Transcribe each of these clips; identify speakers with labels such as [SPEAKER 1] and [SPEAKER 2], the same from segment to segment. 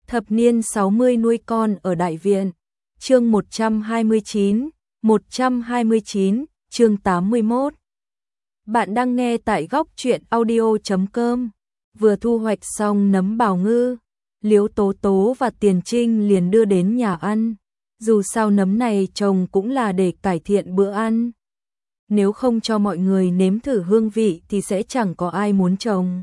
[SPEAKER 1] Thập niên 60 nuôi con ở Đại Viện. Chương 129, chương 81. Bạn đang nghe tại góc truyện audio.com. Vừa thu hoạch xong nấm bào ngư, Liễu Tố Tố và Tiền Trinh liền đưa đến nhà ăn. Dù sao nấm này trồng cũng là để cải thiện bữa ăn. Nếu không cho mọi người nếm thử hương vị thì sẽ chẳng có ai muốn trồng.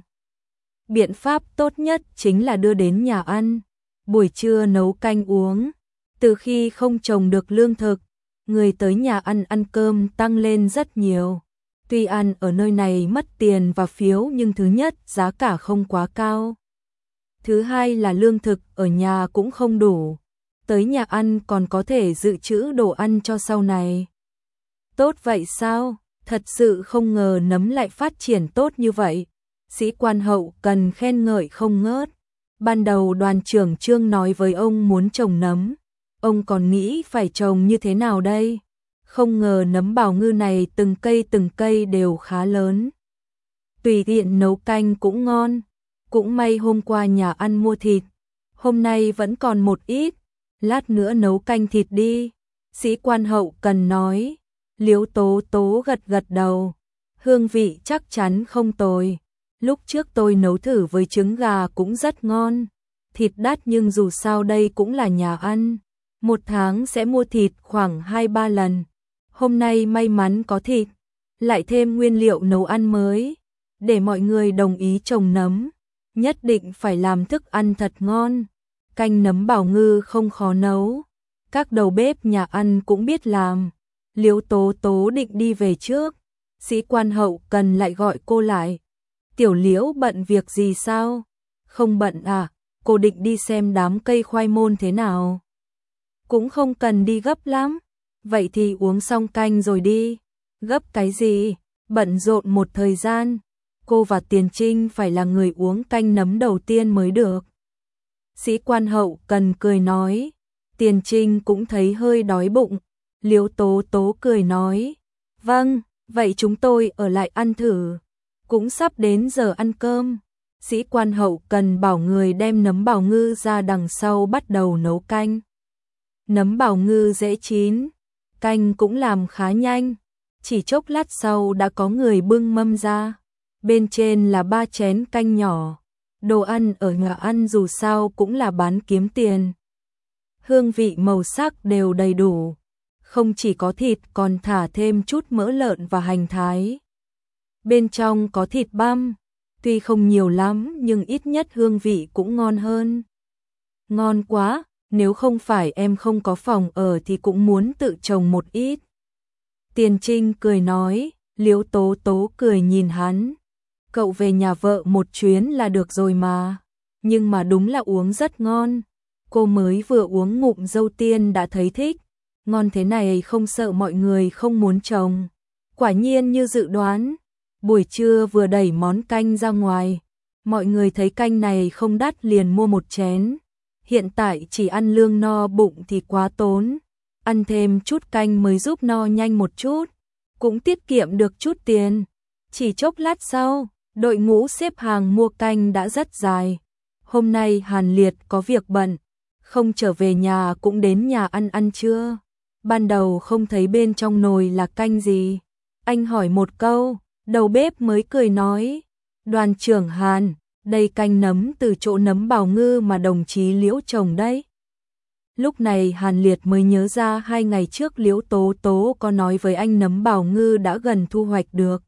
[SPEAKER 1] Biện pháp tốt nhất chính là đưa đến nhà ăn, buổi trưa nấu canh uống. Từ khi không trồng được lương thực, người tới nhà ăn ăn cơm tăng lên rất nhiều. Tuy ăn ở nơi này mất tiền và phiếu nhưng thứ nhất giá cả không quá cao. Thứ hai là lương thực ở nhà cũng không đủ. Tới nhà ăn còn có thể dự trữ đồ ăn cho sau này. Tốt vậy sao? Thật sự không ngờ nấm lại phát triển tốt như vậy. Sĩ quan hậu cần khen ngợi không ngớt. Ban đầu đoàn trưởng Trương nói với ông muốn trồng nấm. Ông còn nghĩ phải trồng như thế nào đây? Không ngờ nấm bào ngư này từng cây đều khá lớn. Tùy tiện nấu canh cũng ngon. Cũng may hôm qua nhà ăn mua thịt. Hôm nay vẫn còn một ít. Lát nữa nấu canh thịt đi. Sĩ quan hậu cần nói. Liễu Tố Tố gật gật đầu. Hương vị chắc chắn không tồi. Lúc trước tôi nấu thử với trứng gà cũng rất ngon. Thịt đắt nhưng dù sao đây cũng là nhà ăn. Một tháng sẽ mua thịt khoảng 2-3 lần. Hôm nay may mắn có thịt. Lại thêm nguyên liệu nấu ăn mới. Để mọi người đồng ý trồng nấm. Nhất định phải làm thức ăn thật ngon. Canh nấm bào ngư không khó nấu. Các đầu bếp nhà ăn cũng biết làm. Liễu Tố Tố định đi về trước. Sĩ quan hậu cần lại gọi cô lại. Tiểu Liễu bận việc gì sao? Không bận à? Cô định đi xem đám cây khoai môn thế nào? Cũng không cần đi gấp lắm. Vậy thì uống xong canh rồi đi. Gấp cái gì? Bận rộn một thời gian. Cô và Tiền Trinh phải là người uống canh nấm đầu tiên mới được. Sĩ quan hậu cần cười nói. Tiền Trinh cũng thấy hơi đói bụng. Liễu Tố Tố cười nói. Vâng, vậy chúng tôi ở lại ăn thử. Cũng sắp đến giờ ăn cơm. Sĩ quan hậu cần bảo người đem nấm bào ngư ra đằng sau bắt đầu nấu canh. Nấm bào ngư dễ chín. Canh cũng làm khá nhanh. Chỉ chốc lát sau đã có người bưng mâm ra. Bên trên là 3 chén canh nhỏ. Đồ ăn ở nhà ăn dù sao cũng là bán kiếm tiền. Hương vị màu sắc đều đầy đủ. Không chỉ có thịt còn thả thêm chút mỡ lợn và hành thái. Bên trong có thịt băm. Tuy không nhiều lắm nhưng ít nhất hương vị cũng ngon hơn. Ngon quá, nếu không phải em không có phòng ở thì cũng muốn tự trồng một ít. Tiền Trinh cười nói. Liễu Tố Tố cười nhìn hắn. Cậu về nhà vợ một chuyến là được rồi mà. Nhưng mà đúng là uống rất ngon. Cô mới vừa uống ngụm dâu tiên đã thấy thích. Ngon thế này không sợ mọi người không muốn trồng. Quả nhiên như dự đoán. Buổi trưa vừa đẩy món canh ra ngoài. Mọi người thấy canh này không đắt liền mua một chén. Hiện tại chỉ ăn lương no bụng thì quá tốn. Ăn thêm chút canh mới giúp no nhanh một chút. Cũng tiết kiệm được chút tiền. Chỉ chốc lát sau, đội ngũ xếp hàng mua canh đã rất dài. Hôm nay Hàn Liệt có việc bận. Không trở về nhà cũng đến nhà ăn trưa. Ban đầu không thấy bên trong nồi là canh gì. Anh hỏi một câu, đầu bếp mới cười nói. Đoàn trưởng Hàn, đây canh nấm từ chỗ nấm bào ngư mà đồng chí Liễu trồng đấy. Lúc này Hàn Liệt mới nhớ ra 2 ngày trước Liễu Tố Tố có nói với anh nấm bào ngư đã gần thu hoạch được.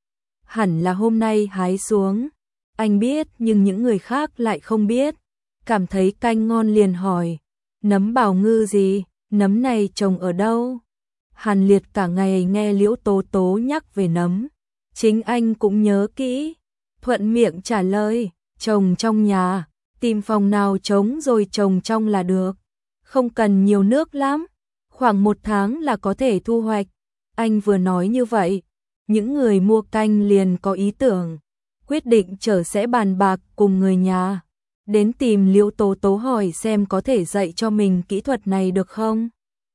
[SPEAKER 1] Hẳn là hôm nay hái xuống. Anh biết nhưng những người khác lại không biết. Cảm thấy canh ngon liền hỏi. Nấm bào ngư gì? Nấm này trồng ở đâu? Hàn Liệt cả ngày nghe Liễu Tố Tố nhắc về nấm. Chính anh cũng nhớ kỹ. Thuận miệng trả lời. Trồng trong nhà. Tìm phòng nào trống rồi trồng trong là được. Không cần nhiều nước lắm. Khoảng 1 tháng là có thể thu hoạch. Anh vừa nói như vậy. Những người mua canh liền có ý tưởng. Quyết định sẽ bàn bạc cùng người nhà. Đến tìm Liễu Tố Tố hỏi xem có thể dạy cho mình kỹ thuật này được không.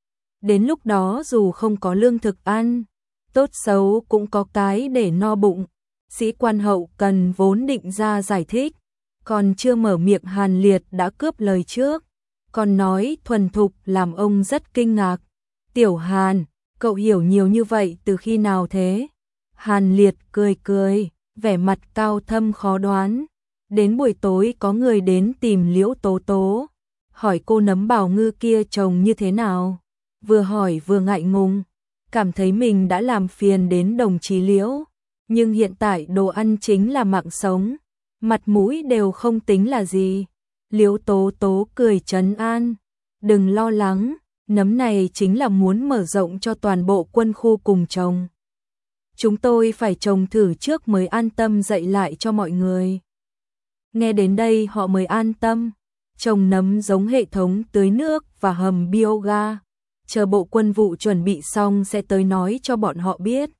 [SPEAKER 1] Đến lúc đó dù không có lương thực ăn, tốt xấu cũng có cái để no bụng. Sĩ quan hậu cần vốn định ra giải thích. Còn chưa mở miệng Hàn Liệt đã cướp lời trước, còn nói thuần thục làm ông rất kinh ngạc. Tiểu Hàn, cậu hiểu nhiều như vậy từ khi nào thế? Hàn Liệt cười cười, vẻ mặt cao thâm khó đoán. Đến buổi tối có người đến tìm Liễu Tố Tố, hỏi cô nấm bào ngư kia trồng như thế nào. Vừa hỏi vừa ngại ngùng, cảm thấy mình đã làm phiền đến đồng chí Liễu. Nhưng hiện tại đồ ăn chính là mạng sống, mặt mũi đều không tính là gì. Liễu Tố Tố cười trấn an, đừng lo lắng, nấm này chính là muốn mở rộng cho toàn bộ quân khu cùng trồng. Chúng tôi phải trồng thử trước mới an tâm dạy lại cho mọi người. Nghe đến đây họ mới an tâm, trồng nấm giống hệ thống tưới nước và hầm bioga. Chờ bộ quân vụ chuẩn bị xong sẽ tới nói cho bọn họ biết.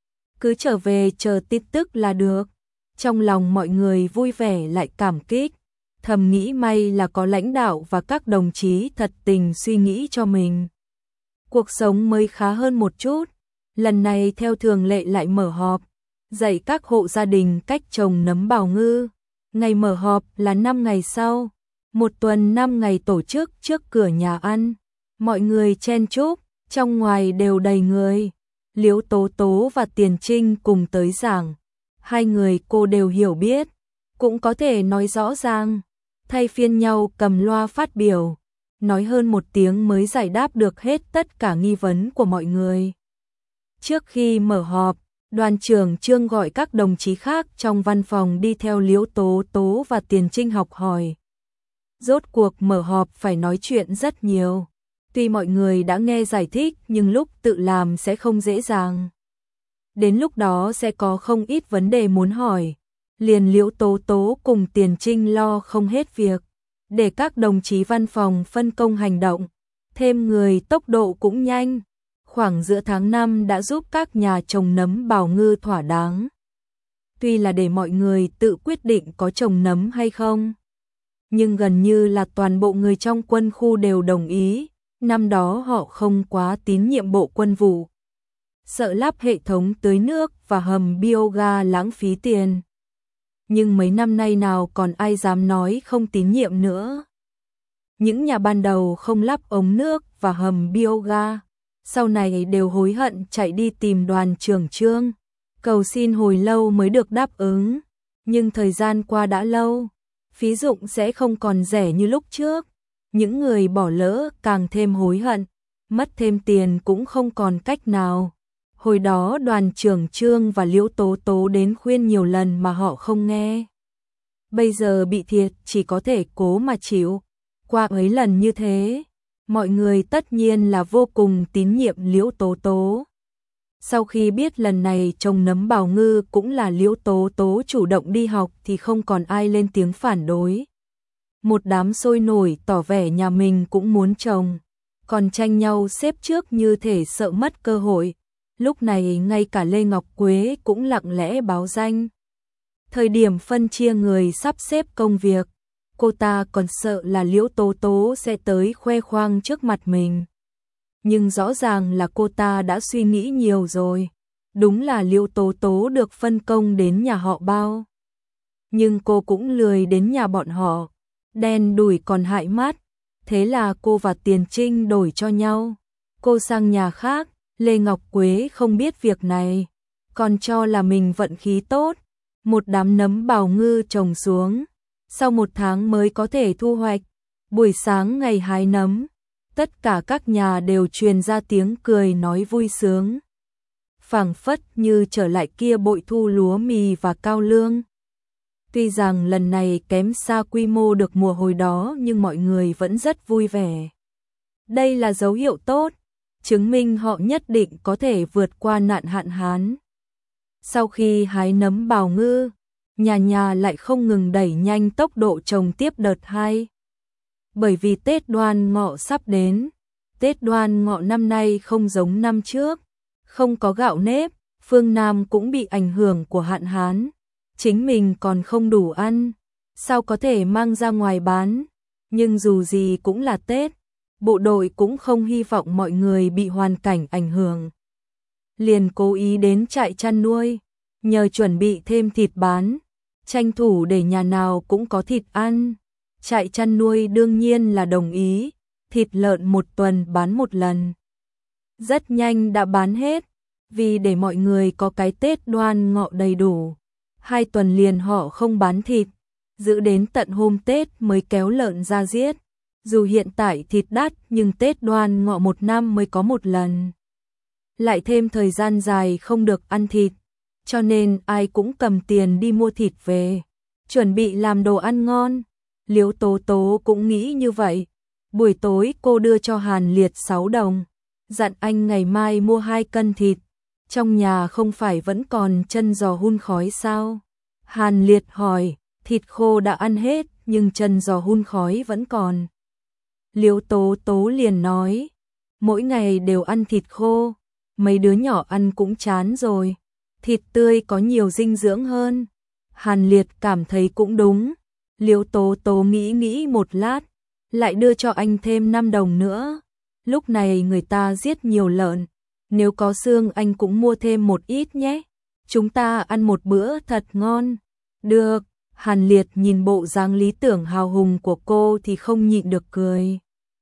[SPEAKER 1] Cứ trở về chờ tin tức là được. Trong lòng mọi người vui vẻ lại cảm kích, thầm nghĩ may là có lãnh đạo và các đồng chí thật tình suy nghĩ cho mình. Cuộc sống mới khá hơn một chút. Lần này theo thường lệ lại mở họp, dạy các hộ gia đình cách trồng nấm bào ngư. Ngày mở họp là 5 ngày sau, một tuần 5 ngày tổ chức trước cửa nhà ăn. Mọi người chen chúc, trong ngoài đều đầy người. Liễu Tố Tố và Tiền Trinh cùng tới giảng. Hai người cô đều hiểu biết, cũng có thể nói rõ ràng. Thay phiên nhau cầm loa phát biểu, nói hơn một tiếng mới giải đáp được hết tất cả nghi vấn của mọi người. Trước khi mở họp, đoàn trưởng Trương gọi các đồng chí khác trong văn phòng đi theo Liễu Tố Tố và Tiền Trinh học hỏi. Rốt cuộc mở họp phải nói chuyện rất nhiều. Tuy mọi người đã nghe giải thích nhưng lúc tự làm sẽ không dễ dàng. Đến lúc đó sẽ có không ít vấn đề muốn hỏi. Liền Liễu Tố Tố cùng Tiền Trinh lo không hết việc, để các đồng chí văn phòng phân công hành động. Thêm người tốc độ cũng nhanh. Khoảng giữa tháng 5 đã giúp các nhà trồng nấm bào ngư thỏa đáng. Tuy là để mọi người tự quyết định có trồng nấm hay không, nhưng gần như là toàn bộ người trong quân khu đều đồng ý. Năm đó họ không quá tín nhiệm bộ quân vụ, sợ lắp hệ thống tưới nước và hầm bioga lãng phí tiền. Nhưng mấy năm nay nào còn ai dám nói không tín nhiệm nữa. Những nhà ban đầu không lắp ống nước và hầm bioga, sau này đều hối hận chạy đi tìm đoàn trưởng Trương, cầu xin hồi lâu mới được đáp ứng. Nhưng thời gian qua đã lâu, phí dụng sẽ không còn rẻ như lúc trước. Những người bỏ lỡ càng thêm hối hận, mất thêm tiền cũng không còn cách nào. Hồi đó đoàn trưởng Trương và Liễu Tố Tố đến khuyên nhiều lần mà họ không nghe. Bây giờ bị thiệt chỉ có thể cố mà chịu. Qua ấy lần như thế, mọi người tất nhiên là vô cùng tín nhiệm Liễu Tố Tố. Sau khi biết lần này trồng nấm bào ngư cũng là Liễu Tố Tố chủ động đi học thì không còn ai lên tiếng phản đối. Một đám sôi nổi tỏ vẻ nhà mình cũng muốn trồng, còn tranh nhau xếp trước như thể sợ mất cơ hội. Lúc này ngay cả Lê Ngọc Quế cũng lặng lẽ báo danh. Thời điểm phân chia người sắp xếp công việc, cô ta còn sợ là Liễu Tố Tố sẽ tới khoe khoang trước mặt mình. Nhưng rõ ràng là cô ta đã suy nghĩ nhiều rồi. Đúng là Liễu Tố Tố được phân công đến nhà họ Bao. Nhưng cô cũng lười đến nhà bọn họ. Đen đủi còn hại mắt. Thế là cô và Tiền Trinh đổi cho nhau. Cô sang nhà khác, Lê Ngọc Quế không biết việc này, còn cho là mình vận khí tốt. Một đám nấm bào ngư trồng xuống, sau 1 tháng mới có thể thu hoạch. Buổi sáng ngày hái nấm, tất cả các nhà đều truyền ra tiếng cười nói vui sướng. Phảng phất như trở lại kia bội thu lúa mì và cao lương. Tuy rằng lần này kém xa quy mô được mùa hồi đó nhưng mọi người vẫn rất vui vẻ. Đây là dấu hiệu tốt, chứng minh họ nhất định có thể vượt qua nạn hạn hán. Sau khi hái nấm bào ngư, nhà nhà lại không ngừng đẩy nhanh tốc độ trồng tiếp đợt 2. Bởi vì Tết Đoan Ngọ sắp đến, Tết Đoan Ngọ năm nay không giống năm trước, không có gạo nếp, phương Nam cũng bị ảnh hưởng của hạn hán. Chính mình còn không đủ ăn, sao có thể mang ra ngoài bán, nhưng dù gì cũng là Tết, bộ đội cũng không hy vọng mọi người bị hoàn cảnh ảnh hưởng. Liền cố ý đến trại chăn nuôi, nhờ chuẩn bị thêm thịt bán, tranh thủ để nhà nào cũng có thịt ăn. Trại chăn nuôi đương nhiên là đồng ý, thịt lợn 1 tuần bán 1 lần. Rất nhanh đã bán hết, vì để mọi người có cái Tết Đoan Ngọ đầy đủ. 2 tuần liền họ không bán thịt, giữ đến tận hôm Tết mới kéo lợn ra giết. Dù hiện tại thịt đắt nhưng Tết Đoan Ngọ 1 năm mới có 1 lần. Lại thêm thời gian dài không được ăn thịt, cho nên ai cũng cầm tiền đi mua thịt về, chuẩn bị làm đồ ăn ngon. Liễu Tố Tố cũng nghĩ như vậy. Buổi tối cô đưa cho Hàn Liệt 6 đồng, dặn anh ngày mai mua 2 cân thịt. Trong nhà không phải vẫn còn chân giò hun khói sao? Hàn Liệt hỏi, thịt khô đã ăn hết nhưng chân giò hun khói vẫn còn. Liễu Tố Tố liền nói, mỗi ngày đều ăn thịt khô, mấy đứa nhỏ ăn cũng chán rồi. Thịt tươi có nhiều dinh dưỡng hơn. Hàn Liệt cảm thấy cũng đúng. Liễu Tố Tố nghĩ một lát, lại đưa cho anh thêm 5 đồng nữa. Lúc này người ta giết nhiều lợn, nếu có xương anh cũng mua thêm một ít nhé. Chúng ta ăn một bữa thật ngon. Được, Hàn Liệt nhìn bộ dáng lý tưởng hào hùng của cô thì không nhịn được cười.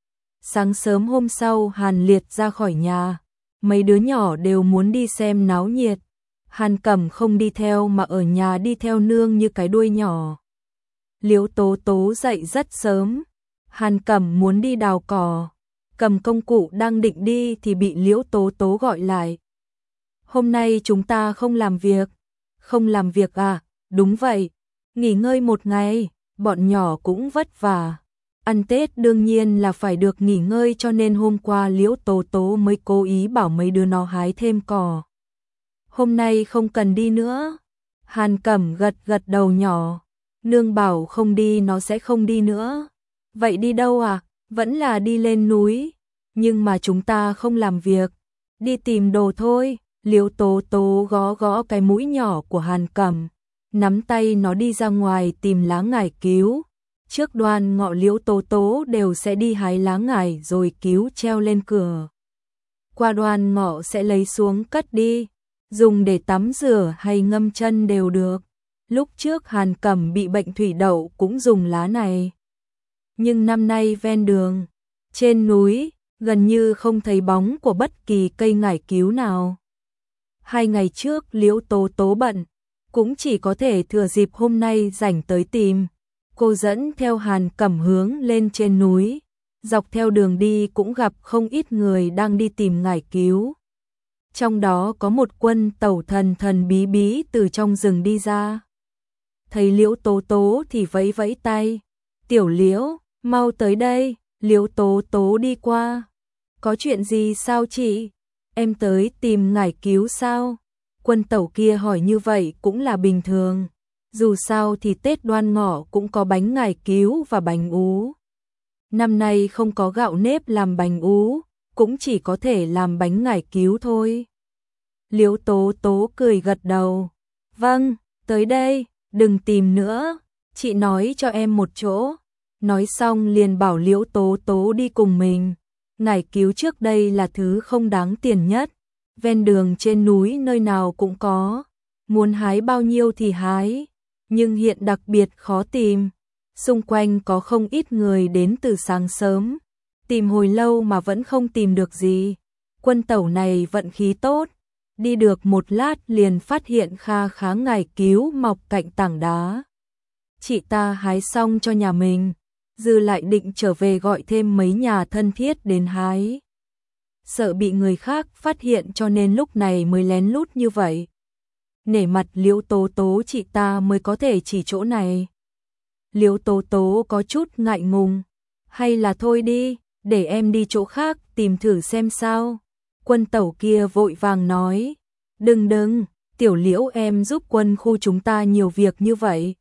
[SPEAKER 1] Sáng sớm hôm sau Hàn Liệt ra khỏi nhà, mấy đứa nhỏ đều muốn đi xem náo nhiệt. Hàn Cẩm không đi theo mà ở nhà đi theo nương như cái đuôi nhỏ. Liễu Tố Tố dậy rất sớm, Hàn Cẩm muốn đi đào cỏ, cầm công cụ đang định đi thì bị Liễu Tố Tố gọi lại. Hôm nay chúng ta không làm việc. Không làm việc à? Đúng vậy, nghỉ ngơi một ngày, bọn nhỏ cũng vất vả. Ăn Tết đương nhiên là phải được nghỉ ngơi, cho nên hôm qua Liễu Tố Tố mới cố ý bảo mấy đứa nó hái thêm cỏ. Hôm nay không cần đi nữa. Hàn Cẩm gật đầu nhỏ. Nương bảo không đi nó sẽ không đi nữa. Vậy đi đâu à? Vẫn là đi lên núi. Nhưng mà chúng ta không làm việc. Đi tìm đồ thôi. Liễu Tố Tố gõ cái mũi nhỏ của Hàn Cẩm, nắm tay nó đi ra ngoài tìm lá ngải cứu. Trước Đoan Ngọ Liễu Tố Tố đều sẽ đi hái lá ngải rồi cứu treo lên cửa. Qua Đoan Ngọ sẽ lấy xuống cất đi, dùng để tắm rửa hay ngâm chân đều được. Lúc trước Hàn Cẩm bị bệnh thủy đậu cũng dùng lá này. Nhưng năm nay ven đường, trên núi, gần như không thấy bóng của bất kỳ cây ngải cứu nào. 2 ngày trước Liễu Tố Tố bận, cũng chỉ có thể thừa dịp hôm nay rảnh tới tìm. Cô dẫn theo Hàn Cẩm hướng lên trên núi, dọc theo đường đi cũng gặp không ít người đang đi tìm ngải cứu. Trong đó có một quân tẩu thần bí bí từ trong rừng đi ra. Thấy Liễu Tố Tố thì vẫy vẫy tay. Tiểu Liễu, mau tới đây. Liễu Tố Tố đi qua. Có chuyện gì sao chị? Em tới tìm ngải cứu sao? Quân tẩu kia hỏi như vậy cũng là bình thường. Dù sao thì Tết Đoan Ngọ cũng có bánh ngải cứu và bánh ú. Năm nay không có gạo nếp làm bánh ú, cũng chỉ có thể làm bánh ngải cứu thôi. Liễu Tố Tố cười gật đầu. Vâng, tới đây, đừng tìm nữa, chị nói cho em một chỗ. Nói xong liền bảo Liễu Tố Tố đi cùng mình. Ngải cứu trước đây là thứ không đáng tiền nhất, ven đường trên núi nơi nào cũng có, muốn hái bao nhiêu thì hái, nhưng hiện đặc biệt khó tìm. Xung quanh có không ít người đến từ sáng sớm, tìm hồi lâu mà vẫn không tìm được gì. Quân tẩu này vận khí tốt, đi được một lát liền phát hiện kha khá ngải cứu mọc cạnh tảng đá. Chị ta hái xong cho nhà mình, dư lại định trở về gọi thêm mấy nhà thân thiết đến hái. Sợ bị người khác phát hiện cho nên lúc này mới lén lút như vậy. Nể mặt Liễu Tố Tố chị ta mới có thể chỉ chỗ này. Liễu Tố Tố có chút ngại ngùng. Hay là thôi đi, để em đi chỗ khác tìm thử xem sao. Quân tẩu kia vội vàng nói. Đừng, Tiểu Liễu em giúp quân khu chúng ta nhiều việc như vậy.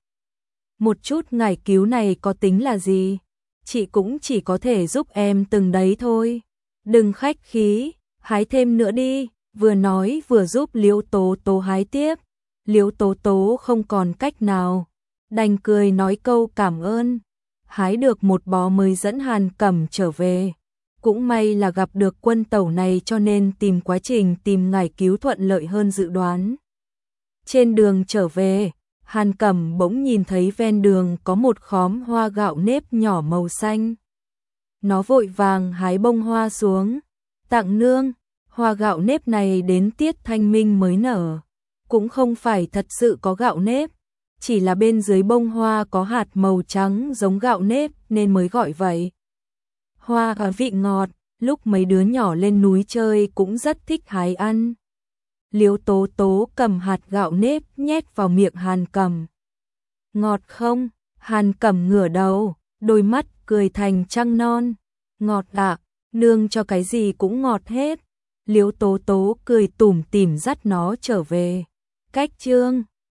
[SPEAKER 1] Một chút ngải cứu này có tính là gì? Chị cũng chỉ có thể giúp em từng đấy thôi. Đừng khách khí, hái thêm nữa đi. Vừa nói vừa giúp Liễu Tố Tố hái tiếp. Liễu Tố Tố không còn cách nào, đành cười nói câu cảm ơn. Hái được một bó mới dẫn Hàn Cẩm trở về. Cũng may là gặp được quân tẩu này cho nên quá trình tìm ngải cứu thuận lợi hơn dự đoán. Trên đường trở về, Hàn Cẩm bỗng nhìn thấy ven đường có một khóm hoa gạo nếp nhỏ màu xanh. Nó vội vàng hái bông hoa xuống, tặng nương. Hoa gạo nếp này đến tiết thanh minh mới nở, cũng không phải thật sự có gạo nếp, chỉ là bên dưới bông hoa có hạt màu trắng giống gạo nếp nên mới gọi vậy. Hoa có vị ngọt, lúc mấy đứa nhỏ lên núi chơi cũng rất thích hái ăn. Liễu Tố Tố cầm hạt gạo nếp nhét vào miệng Hàn Cẩm. Ngọt không? Hàn Cẩm ngửa đầu, đôi mắt cười thành trăng non. Ngọt ạ, nương cho cái gì cũng ngọt hết. Liễu Tố Tố cười tủm tỉm dắt nó trở về. Cách chương